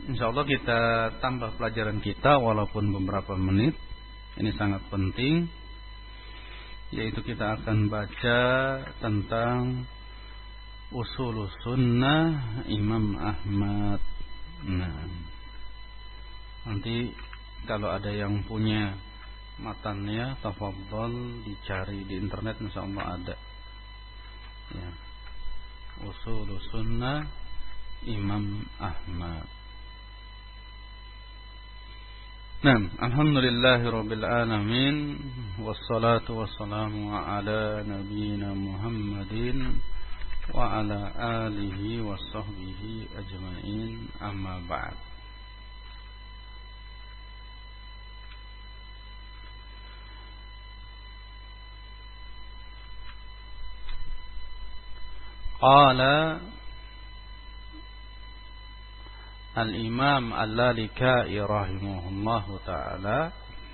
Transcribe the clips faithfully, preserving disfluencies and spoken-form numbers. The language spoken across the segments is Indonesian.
Insyaallah kita tambah pelajaran kita walaupun beberapa menit. Ini sangat penting, yaitu kita akan baca tentang usul sunnah Imam Ahmad. Nah, nanti kalau ada yang punya matannya, tafadhol dicari di internet, insyaallah ada. Ya. Usul sunnah Imam Ahmad. Nah, alhamdulillahirabbil alamin, wassalatu wassalamu ala nabiyyina Muhammadin wa ala alihi washabbihi ajmain, amma ba'd. Qala Al-Imam Al-Lalikai rahimahullahu ta'ala,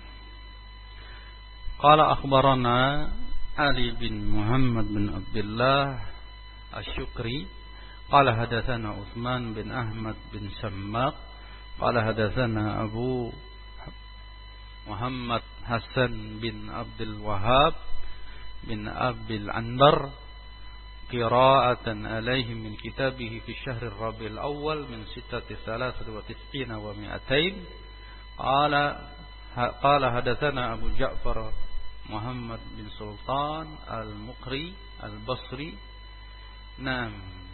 qala akhbarana Ali bin Muhammad bin Abdullah Asy-Syukri qala hadatsana Utsman bin Ahmad bin Sammaq qala hadatsana Abu Muhammad Hasan bin Abdul Wahhab bin Abil Anbar qira'atan alaihi min kitabihi fi syahr ar-rabi'il awal min sittati thalathati wa tis'ina wa mi'atain qala qala hadatsana Abu Ja'far Muhammad bin Sultan al-Muqri al-Basri. Naam,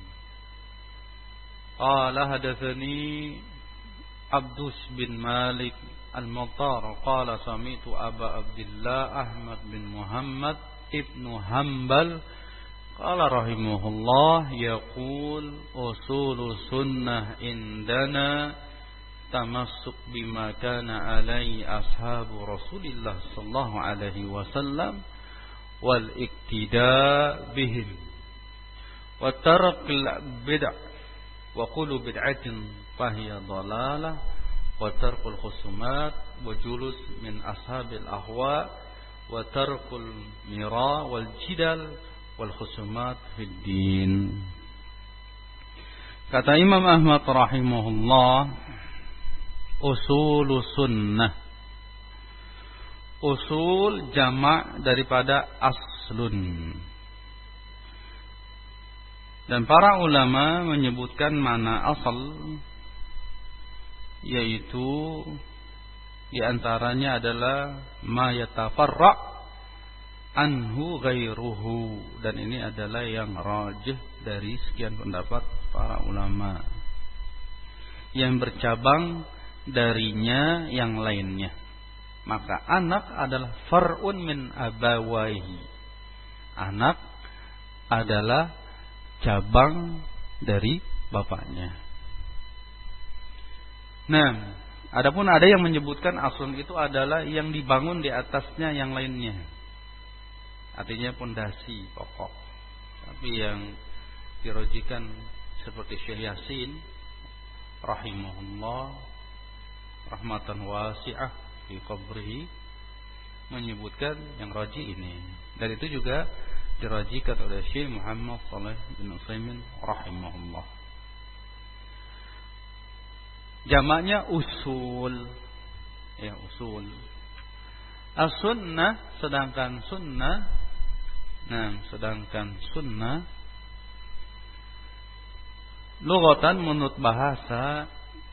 qala hadatsani Abdus bin Malik al-Muqtar qala sami'tu Aba Abdullah Ahmad bin Muhammad ibnu Hanbal qala rahimahullah yaqul usul sunnah indana tamassuk bima kana alaihi ashabu Rasulillah sallallahu alaihi wasallam wal iktida bihim wa tarkul bid'ah wa kullu bid'atin fahiya dhalalah wa tarkul khusumat wa julus min ashabil ahwa wa tarkul mira wal jidal wal khusumat fid din. Kata Imam Ahmad rahimahullah, usul sunnah. Usul jamak daripada aslun. Dan para ulama menyebutkan mana asal, yaitu di antaranya adalah ma yatafarra' anhu ghairuhu, dan ini adalah yang rajih dari sekian pendapat para ulama, yang bercabang darinya yang lainnya. Maka anak adalah far'un min abawaihi, anak adalah cabang dari bapaknya. Nah, adapun ada yang menyebutkan aslun itu adalah yang dibangun di atasnya yang lainnya, artinya pondasi pokok. Tapi yang dirojikan seperti Syekh Yasin rahimahullah rahmatan wasi'ah fi qabrihi menyebutkan yang roji ini, dan itu juga dirojikan oleh Syekh Muhammad Shalih bin Utsaimin rahimahullah. Jamaknya usul, ya usul. As-sunnah, sedangkan sunnah Nah, sedangkan sunnah lughatan menurut bahasa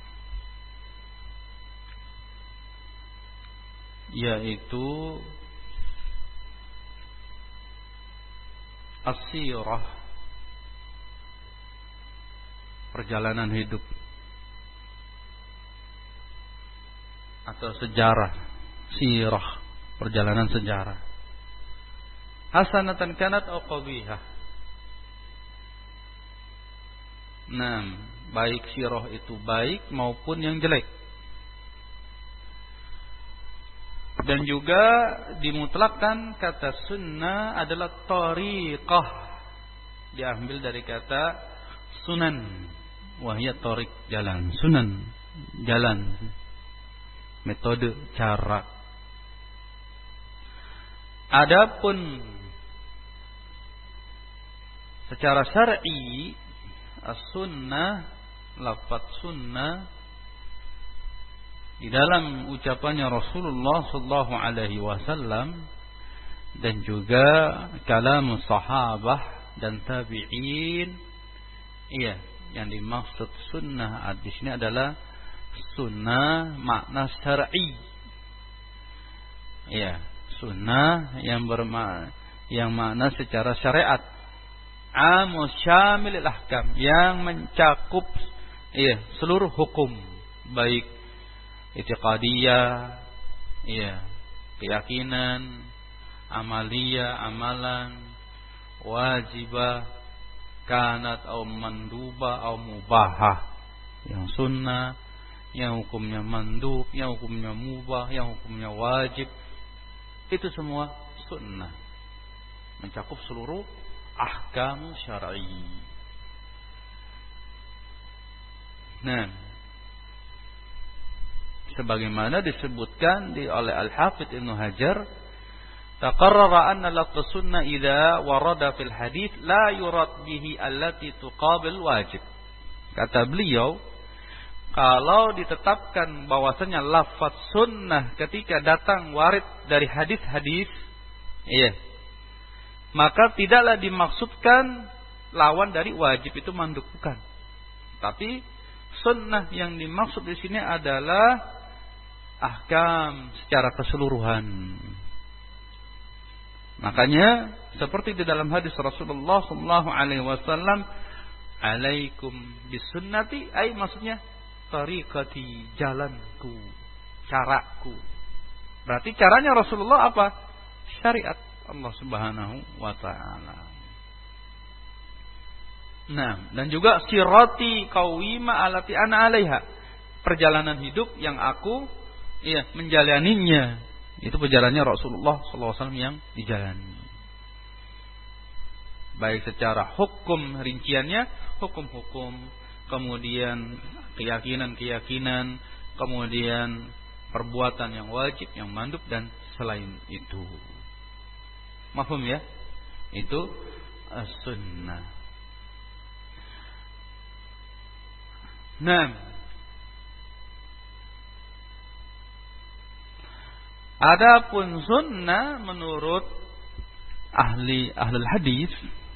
yaitu as-sirah, perjalanan hidup atau sejarah, sirah, perjalanan sejarah. Hasanatan kanat au qabihah. Nah, baik sirah itu baik maupun yang jelek. Dan juga dimutlakkan kata sunnah adalah tariqah, diambil dari kata sunan, wahya tariq, jalan, sunan, jalan, metode, cara. Adapun secara syar'i, as-sunnah, lafaz sunnah di dalam ucapannya Rasulullah sallallahu alaihi wasallam dan juga kalam sahabah dan tabi'in. Iya, yang dimaksud sunnah di sini adalah sunnah makna syar'i. Iya, sunnah yang bermakna yang makna secara syariat. Amu syamilil ahkam, yang mencakup iya seluruh hukum, baik i'tiqadiyah, iya, keyakinan, amaliyah, amalan, wajibah, kanat atau mandubah atau mubahah. Yang sunnah, yang hukumnya mandub, yang hukumnya mubah, yang hukumnya wajib, itu semua sunnah, mencakup seluruh ahkam syar'i. Nah, sebagaimana disebutkan di oleh Al-Hafidz Ibnu Hajar, taqarrara anna lafz sunnah idza warada fil hadits la yurad bihi allati tuqabil wajib. Kata beliau, kalau ditetapkan bahwasanya lafaz sunnah ketika datang warid dari hadis-hadis, iya, maka tidaklah dimaksudkan lawan dari wajib itu mandub, bukan. Tapi sunnah yang dimaksud di sini adalah ahkam secara keseluruhan. Makanya seperti di dalam hadis Rasulullah sallallahu alaihi wasallam, alaikum bisunnati, ay maksudnya tariqati, jalanku, caraku. Berarti caranya Rasulullah apa? Syariat Allah Subhanahu wa taala. Nah, dan juga sirati qawima alati ana alaiha, perjalanan hidup yang aku iya menjalaninya. Itu perjalanannya Rasulullah sallallahu alaihi wasallam yang dijalani. Baik secara hukum rinciannya, hukum-hukum, kemudian keyakinan-keyakinan, kemudian perbuatan yang wajib, yang mandub, dan selain itu. Mafhum ya? Itu as-sunnah. Nah, adapun sunnah menurut ahli ahlul hadis,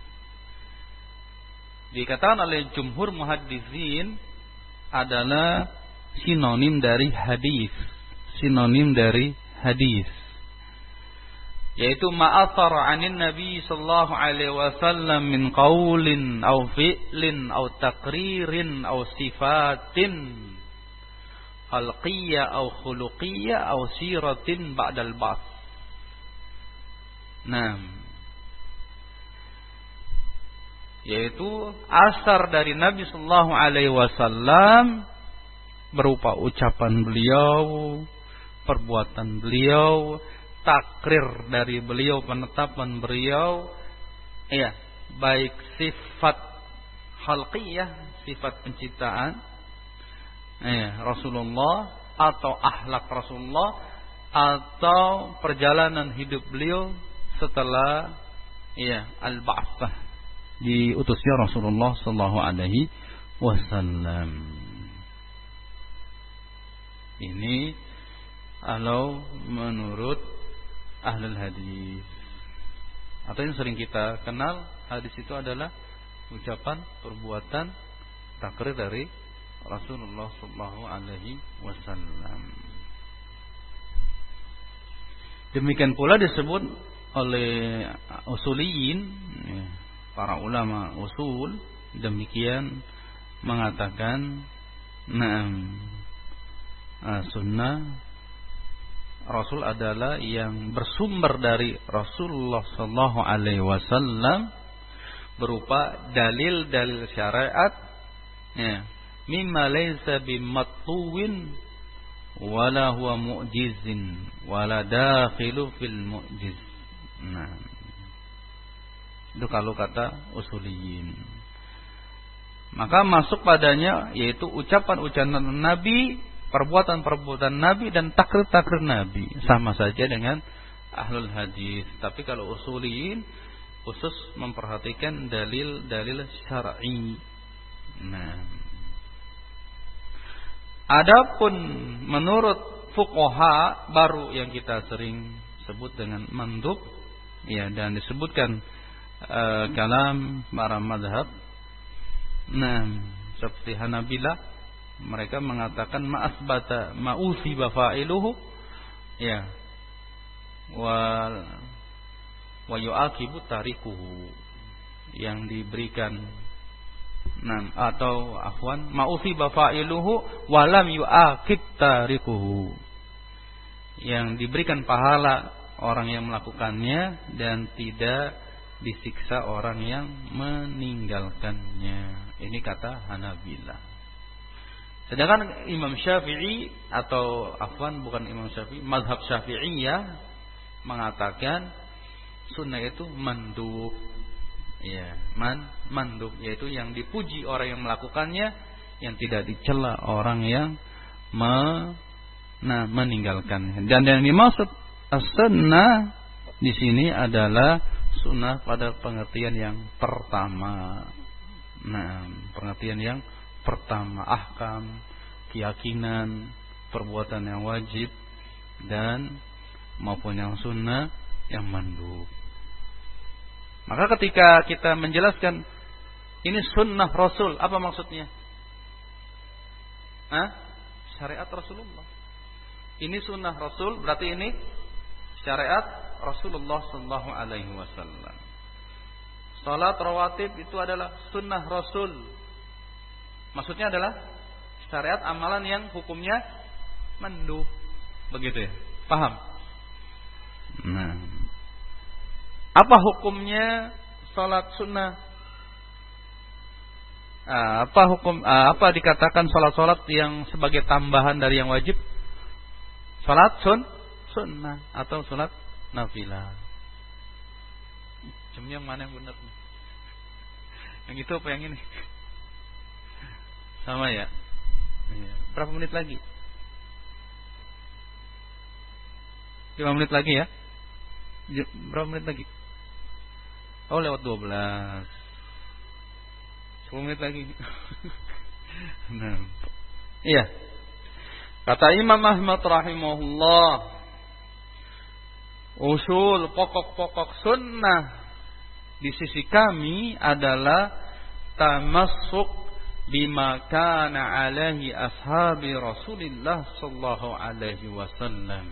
dikatakan oleh jumhur muhaddisin adalah sinonim dari hadis, sinonim dari hadis, yaitu ma'athar 'anin nabi sallallahu alaihi wasallam min qaulin aw fi'lin aw taqririn aw sifatin khalqiyya aw khuluqiyya aw siratin ba'dal ba'ts. Nah, yaitu asar dari Nabi sallallahu alaihi wasallam berupa ucapan beliau, perbuatan beliau, takrir dari beliau, penetapan beliau, iya, baik sifat khalqiyah, sifat penciptaan, iya, Rasulullah, atau akhlak Rasulullah, atau perjalanan hidup beliau setelah iya al-ba'tsah, diutusnya Rasulullah sallallahu alaihi wasallam. Ini kalau menurut ahlul hadis, atau yang sering kita kenal, hadis itu adalah ucapan, perbuatan, takrir dari Rasulullah sallallahu alaihi wasallam. Demikian pula disebut oleh usuliyin, para ulama usul, demikian mengatakan, na'am, sunnah Rasul adalah yang bersumber dari Rasulullah sallallahu alaihi wasallam berupa dalil-dalil syariat, ya, mimma laysa bimatluwin wala huwa mu'jizin wala dakhilu fil mu'jiz. Nah, itu kalau kata usuliyin. Maka masuk padanya yaitu ucapan-ucapan Nabi, perbuatan-perbuatan Nabi, dan takrir-takrir Nabi, sama saja dengan ahlul hadis. Tapi kalau usuliyin khusus memperhatikan dalil-dalil syar'i. Nah, Adapun menurut fuqaha baru yang kita sering sebut dengan mandub, ya, dan disebutkan uh, kalam para madhab. Nah, seperti Hanabilah, mereka mengatakan ma'asbata ma'usiba fa'iluhu, ya, wa wa yu'aqibu tarikuhu, yang diberikan, nah, atau afwan ma'usiba fa'iluhu wa lam yu'aqib tarikuhu, yang diberikan pahala orang yang melakukannya dan tidak disiksa orang yang meninggalkannya. Ini kata Hanabilah. Sedangkan Imam Syafi'i, atau afwan bukan Imam Syafi'i, mazhab Syafi'iyah mengatakan sunnah itu mandub. Ya, man mandub, yaitu yang dipuji orang yang melakukannya, yang tidak dicela orang yang me, nah, meninggalkannya. Dan yang dimaksud as-sunnah di sini adalah sunnah pada pengertian yang pertama. Nah, pengertian yang pertama, ahkam, keyakinan, perbuatan yang wajib, dan maupun yang sunnah, yang mandub. Maka ketika kita menjelaskan ini sunnah Rasul, apa maksudnya? Hah? Syariat Rasulullah. Ini sunnah Rasul, berarti ini syariat Rasulullah sallallahu alaihi wasallam. Salat rawatib itu adalah sunnah Rasul. Maksudnya adalah syariat amalan yang hukumnya mandub. Begitu ya? Paham? Nah, apa hukumnya salat sunnah? Apa hukum apa dikatakan salat-salat yang sebagai tambahan dari yang wajib? Salat sun sunnah atau salat nafilah. Jamnya yang mana yang benar? Yang itu apa yang ini? Sama ya? Berapa menit lagi? lima menit lagi ya? Berapa menit lagi? Oh, lewat dua belas. sepuluh menit lagi. Nah. Iya. Kata Imam Ahmad rahimahullah, usul pokok-pokok sunnah di sisi kami adalah tamassuk bima kana alaihi ashabi Rasulillah sallallahu alaihi wasallam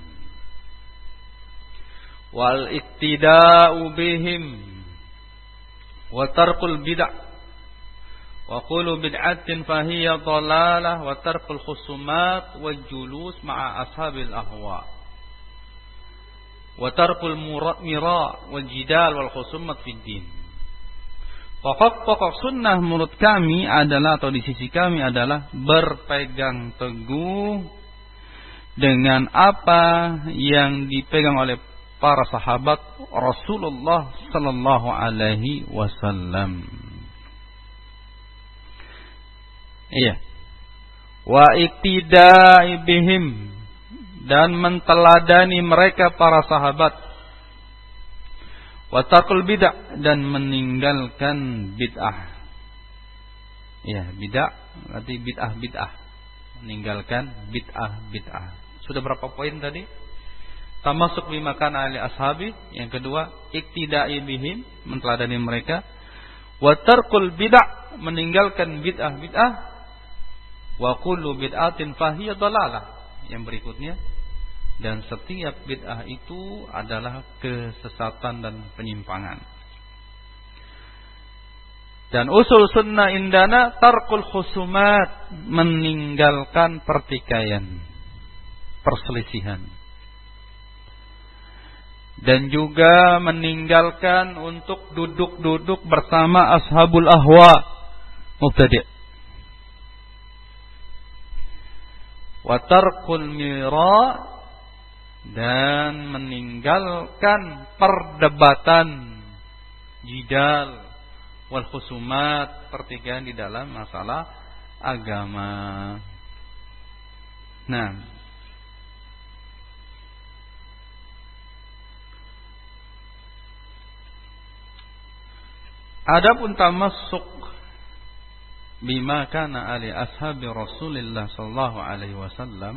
wal iktida'u bihim wa tarkul bid'ah wa qulu bid'atin fahiya dhalalah wa tarkul khusumat wal julus ma'a ashabil ahwa wa tarkul mira wal jidal wal khusumat fid din. Pokok-pokok sunnah menurut kami adalah, atau di sisi kami adalah, berpegang teguh dengan apa yang dipegang oleh para sahabat Rasulullah sallallahu alaihi wasallam. Iya. Wa iktida'i bihim, dan menteladani mereka para sahabat. Wa tarkul bid'ah, dan meninggalkan bid'ah. Ya, bid'ah berarti bid'ah bid'ah. Meninggalkan bid'ah bid'ah. Sudah berapa poin tadi? Tamasuk bima kana ali ashabi, yang kedua iktida'i bihim, menteladani mereka. Wa tarkul bid'ah, meninggalkan bid'ah bid'ah. Wa kullu bid'atin fahiya dhalalah, yang berikutnya, dan setiap bid'ah itu adalah kesesatan dan penyimpangan. Dan usul sunnah indana tarkul khusumat, meninggalkan pertikaian, perselisihan, dan juga meninggalkan untuk duduk-duduk bersama ashabul ahwa, mubtadi'. Wa tarkul mira, dan meninggalkan perdebatan, jidal, wal khusumat, pertikaian di dalam masalah agama. Nah, adapun tamassuk bima kana ali ashabi Rasulillah sallallahu alaihi wasallam,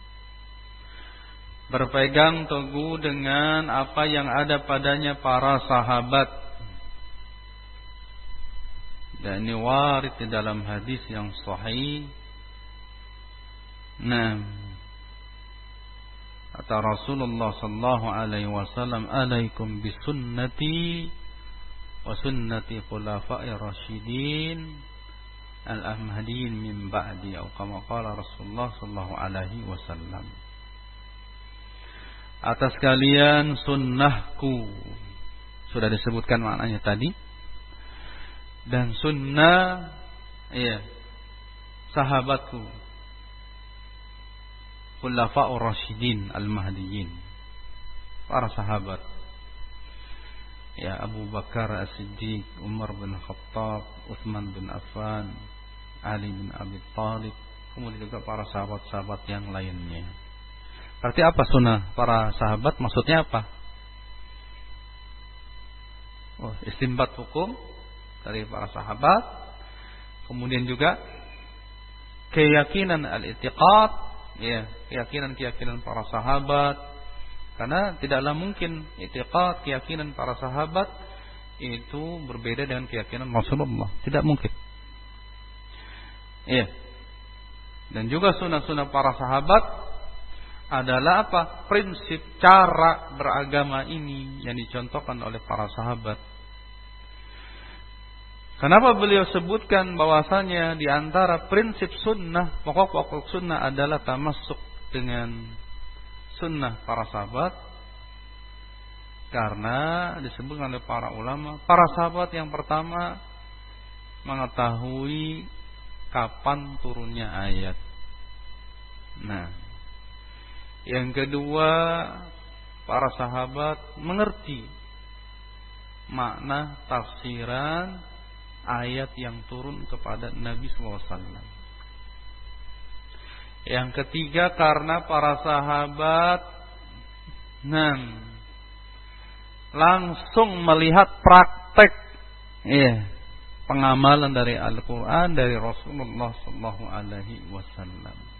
berpegang teguh dengan apa yang ada padanya para sahabat. Dan ini warid di dalam hadis yang sahih. Nah, kata Rasulullah sallallahu alaihi wasallam, "Alaikum bisunnati wa sunnati khulafa'ir rasyidin al-ahmadiyyin min ba'di," atau kama qala Rasulullah sallallahu alaihi wasallam. Atas kalian sunnahku, sudah disebutkan maknanya tadi. Dan sunnah, iya, sahabatku, khulafa'ur rasyidin al-mahdiyyin, para sahabat, ya, Abu Bakar As-Siddiq, Umar bin Khattab, Utsman bin Affan, Ali bin Abi Thalib, kemudian juga para sahabat-sahabat yang lainnya. Berarti apa sunnah para sahabat? Maksudnya apa? Oh, istinbat hukum dari para sahabat. Kemudian juga keyakinan al-i'tiqad, ya, keyakinan-keyakinan para sahabat. Karena tidaklah mungkin i'tiqad, keyakinan para sahabat itu berbeda dengan keyakinan Rasulullah. Tidak mungkin. Iya. Dan juga sunnah-sunnah para sahabat adalah apa? Prinsip cara beragama ini yang dicontohkan oleh para sahabat. Kenapa beliau sebutkan bahwasanya di antara prinsip sunnah, pokok-pokok sunnah adalah tamasuk dengan sunnah para sahabat? Karena disebutkan oleh para ulama, para sahabat yang pertama mengetahui kapan turunnya ayat. Nah, yang kedua, para sahabat mengerti makna tafsiran ayat yang turun kepada Nabi sallallahu alaihi wasallam. Yang ketiga, karena para sahabat nah, langsung melihat praktek, ya, pengamalan dari Al-Quran dari Rasulullah sallallahu alaihi wasallam.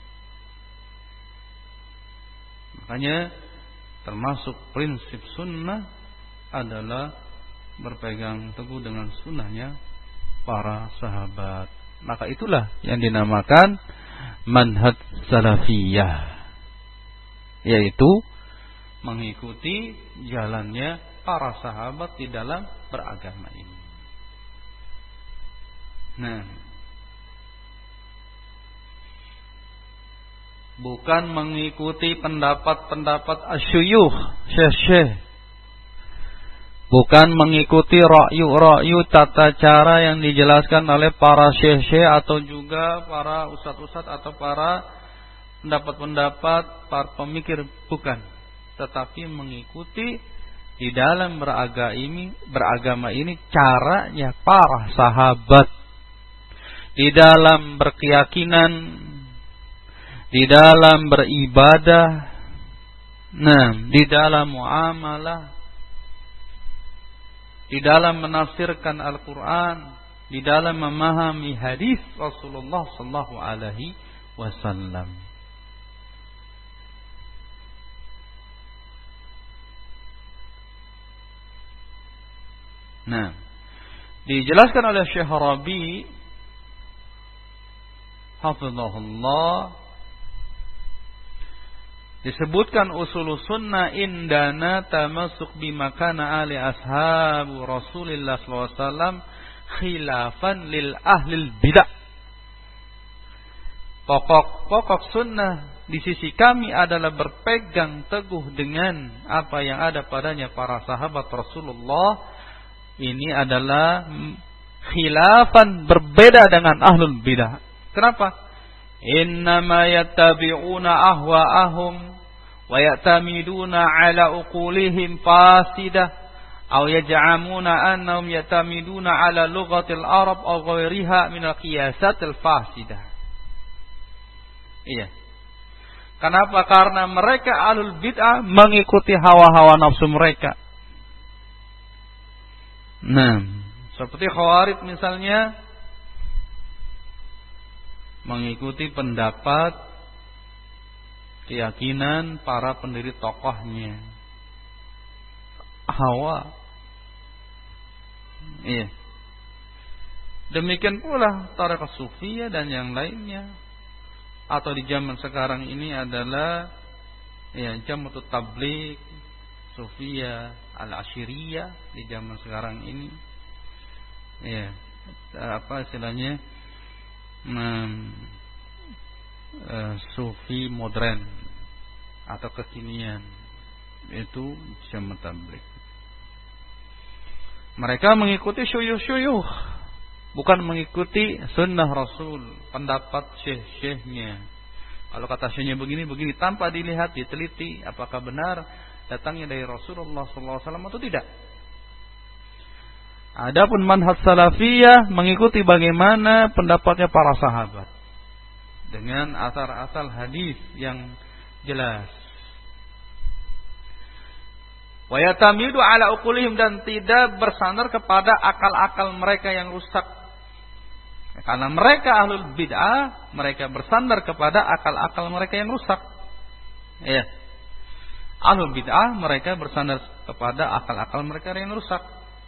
Makanya termasuk prinsip sunnah adalah berpegang teguh dengan sunnahnya para sahabat. Maka itulah yang dinamakan manhaj salafiyah, yaitu mengikuti jalannya para sahabat di dalam beragama ini. Nah, bukan mengikuti pendapat-pendapat asyuyukh, syekh-syekh. Bukan mengikuti ra'yu-ra'yu tata cara yang dijelaskan oleh para syekh-syekh atau juga para ustadz-ustadz atau para pendapat-pendapat para pemikir, bukan. Tetapi mengikuti di dalam beragama ini, beragama ini caranya para sahabat. Di dalam berkeyakinan, di dalam beribadah, nah, di dalam muamalah, di dalam menafsirkan Al-Quran, di dalam memahami hadis Rasulullah sallallahu alaihi wasallam. Nah, dijelaskan oleh Syekh Rabi hafizahullah, disebutkan usul sunnah indana tamasuk bimakana ali ashabu Rasulillah sallallahu alaihi wasallam khilafan lil ahlil bidah. Pokok-pokok sunnah di sisi kami adalah berpegang teguh dengan apa yang ada padanya para sahabat Rasulullah. Ini adalah khilafan, berbeda dengan ahlul bidah. Kenapa? Innama yattabi'una ahwa'ahum wa ya'tamiduna ala uqulihim fasidah aw yaj'amuna annahum ya'tamiduna ala lughatil arab aw ghairiha min al-qiyasatil fasidah. Iya. Kenapa? Karena mereka ahlul bid'ah mengikuti hawa-hawa nafsu mereka. Nah, seperti Khawarij misalnya, mengikuti pendapat, keyakinan para pendiri tokohnya. Hawa. Iya. Demikian pula tarekat sufiyah dan yang lainnya. Atau di zaman sekarang ini adalah ya Jamaatut Tabligh, Sufiyah, Al-Asyiriyah di zaman sekarang ini. Ya, apa istilahnya? Hmm, uh, Sufi modern atau kekinian. Itu Jamaat Tabligh. Mereka mengikuti syuyuh-syuyuh, bukan mengikuti sunnah Rasul, pendapat syekh-syekhnya. Kalau kata syekhnya begini, begini, tanpa dilihat, diteliti apakah benar datangnya dari Rasulullah sallallahu alaihi wasallam atau tidak. Adapun manhaj salafiyah mengikuti bagaimana pendapatnya para sahabat dengan asar-asar hadis yang jelas. Wa yatamidu ala uqulihim, dan tidak bersandar kepada akal-akal mereka yang rusak. Karena mereka ahlul bid'ah, mereka bersandar kepada akal-akal mereka yang rusak. Ya. Ahlul bid'ah mereka bersandar kepada akal-akal mereka yang rusak.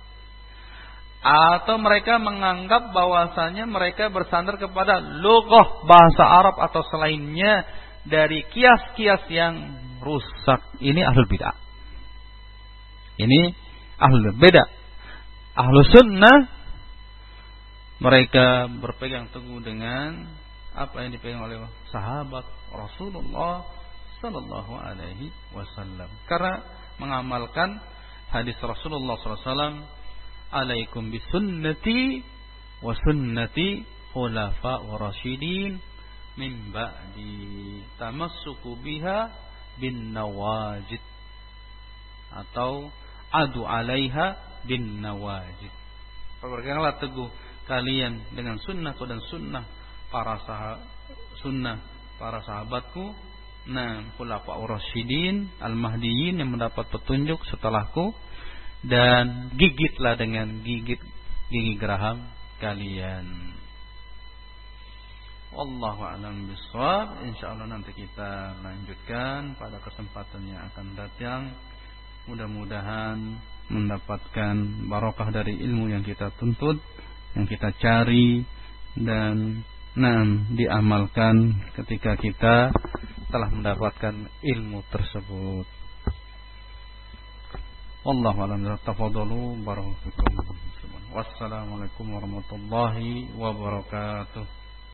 Atau mereka menganggap bahwasanya mereka bersandar kepada lughah bahasa Arab atau selainnya dari kias-kias yang rusak. Ini ahlul bid'ah. Ini ahlul beda. Ahlus sunnah mereka berpegang teguh dengan apa yang dipegang oleh sahabat Rasulullah sallallahu alaihi wasallam. Karena mengamalkan hadis Rasulullah sallallahu alaihi wasallam, "Alaikum bisunnati wa sunnati khulafa'ur rasyidin min ba'di, tamassuku biha bin nawajid." Atau adu alaiha bin nawajid. Berpeganglah teguh kalian dengan sunnahku dan sunnah para sahabat, sunnah para sahabatku, nah khulafaur rasyidin al-mahdiyyin yang mendapat petunjuk setelahku, dan gigitlah dengan gigit gigi geraham kalian. Wallahu a'lam bishawab. Insyaallah nanti kita lanjutkan pada kesempatan yang akan datang. Mudah-mudahan mendapatkan barokah dari ilmu yang kita tuntut, yang kita cari, dan nah, diamalkan ketika kita telah mendapatkan ilmu tersebut. Wallahu a'lam. Tafadhalu barakallahu fikum. Wassalamualaikum warahmatullahi wabarakatuh.